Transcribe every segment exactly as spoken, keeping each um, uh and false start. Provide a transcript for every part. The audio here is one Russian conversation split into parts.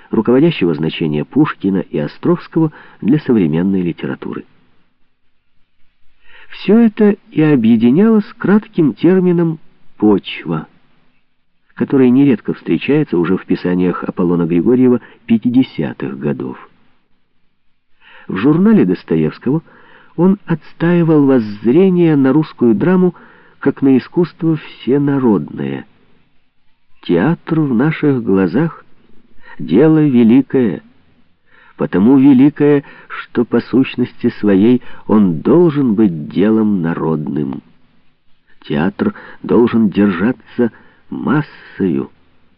руководящего значения Пушкина и Островского для современной литературы. Все это и объединялось кратким термином «почва», который нередко встречается уже в писаниях Аполлона Григорьева пятидесятых годов. В журнале Достоевского он отстаивал воззрение на русскую драму как на искусство всенародное. Театр в наших глазах — дело великое, потому великое, что по сущности своей он должен быть делом народным. Театр должен держаться массою.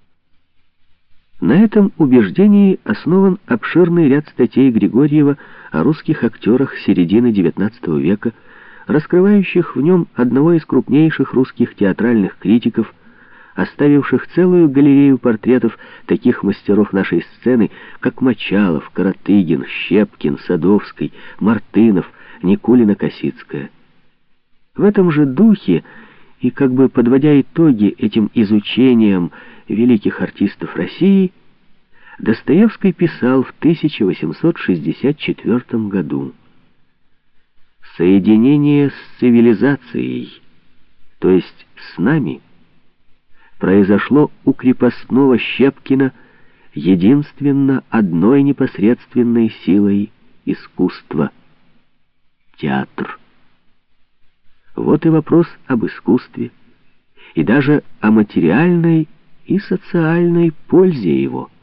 На этом убеждении основан обширный ряд статей Григорьева о русских актерах середины девятнадцатого века, раскрывающих в нем одного из крупнейших русских театральных критиков, оставивших целую галерею портретов таких мастеров нашей сцены, как Мочалов, Каратыгин, Щепкин, Садовский, Мартынов, Никулина-Косицкая. В этом же духе, и как бы подводя итоги этим изучениям великих артистов России, Достоевский писал в тысяча восемьсот шестьдесят четвёртом году: «Соединение с цивилизацией, то есть с нами, произошло у крепостного Щепкина единственно одной непосредственной силой искусства — театр». Вот и вопрос об искусстве, и даже о материальной и социальной пользе его.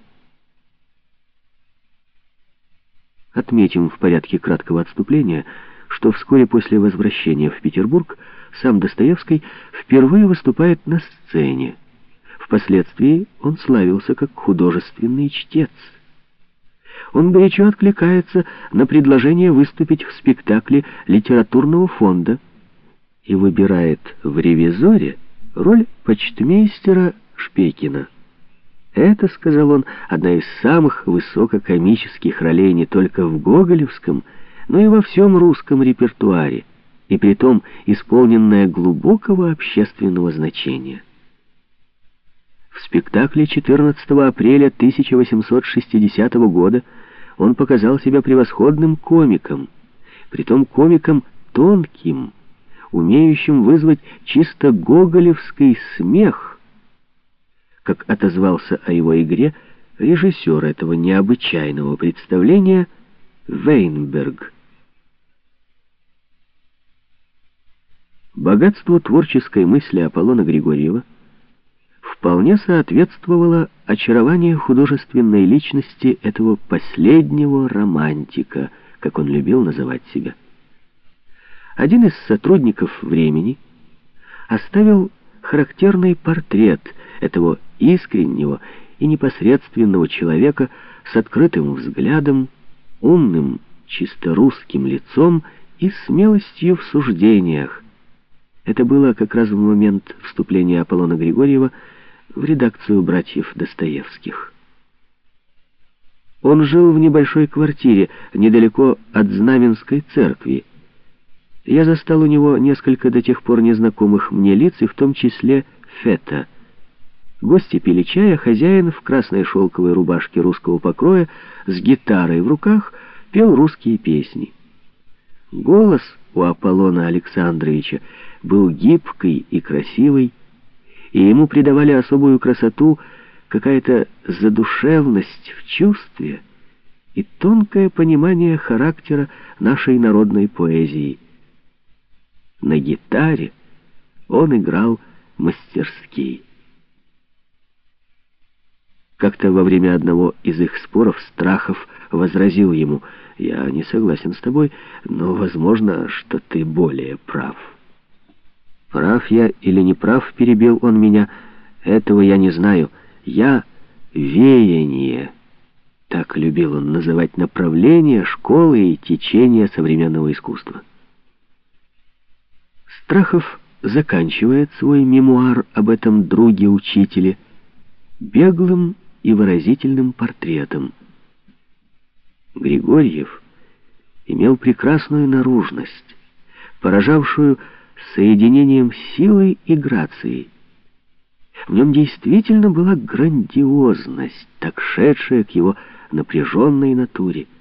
Отметим в порядке краткого отступления, что вскоре после возвращения в Петербург сам Достоевский впервые выступает на сцене. Впоследствии он славился как художественный чтец. Он горячо откликается на предложение выступить в спектакле литературного фонда и выбирает в «Ревизоре» роль почтмейстера Шпейкина. Это, сказал он, одна из самых высококомических ролей не только в гоголевском, но и во всем русском репертуаре, и притом исполненная глубокого общественного значения. В спектакле четырнадцатого апреля тысяча восемьсот шестидесятого года он показал себя превосходным комиком, притом комиком тонким, умеющим вызвать чисто гоголевский смех, как отозвался о его игре режиссер этого необычайного представления Вейнберг. Богатству творческой мысли Аполлона Григорьева вполне соответствовало очарование художественной личности этого последнего романтика, как он любил называть себя. Один из сотрудников «Времени» оставил характерный портрет этого искреннего и непосредственного человека с открытым взглядом, умным, чисто русским лицом и смелостью в суждениях. Это было как раз в момент вступления Аполлона Григорьева в редакцию братьев Достоевских. Он жил в небольшой квартире недалеко от Знаменской церкви. Я застал у него несколько до тех пор незнакомых мне лиц, и в том числе Фета. Гости пили чай, а хозяин в красной шелковой рубашке русского покроя с гитарой в руках пел русские песни. Голос у Аполлона Александровича был гибкий и красивый, и ему придавали особую красоту какая-то задушевность в чувстве и тонкое понимание характера нашей народной поэзии. На гитаре он играл мастерски. Как-то во время одного из их споров Страхов возразил ему: «Я не согласен с тобой, но возможно, что ты более прав». «Прав я или не прав, — перебил он меня, — этого я не знаю. Я — веяние». Так любил он называть направление, школы и течение современного искусства. Страхов заканчивает свой мемуар об этом друге-учителе беглым и выразительным портретом. Григорьев имел прекрасную наружность, поражавшую соединением силы и грации. В нем действительно была грандиозность, так шедшая к его напряженной натуре.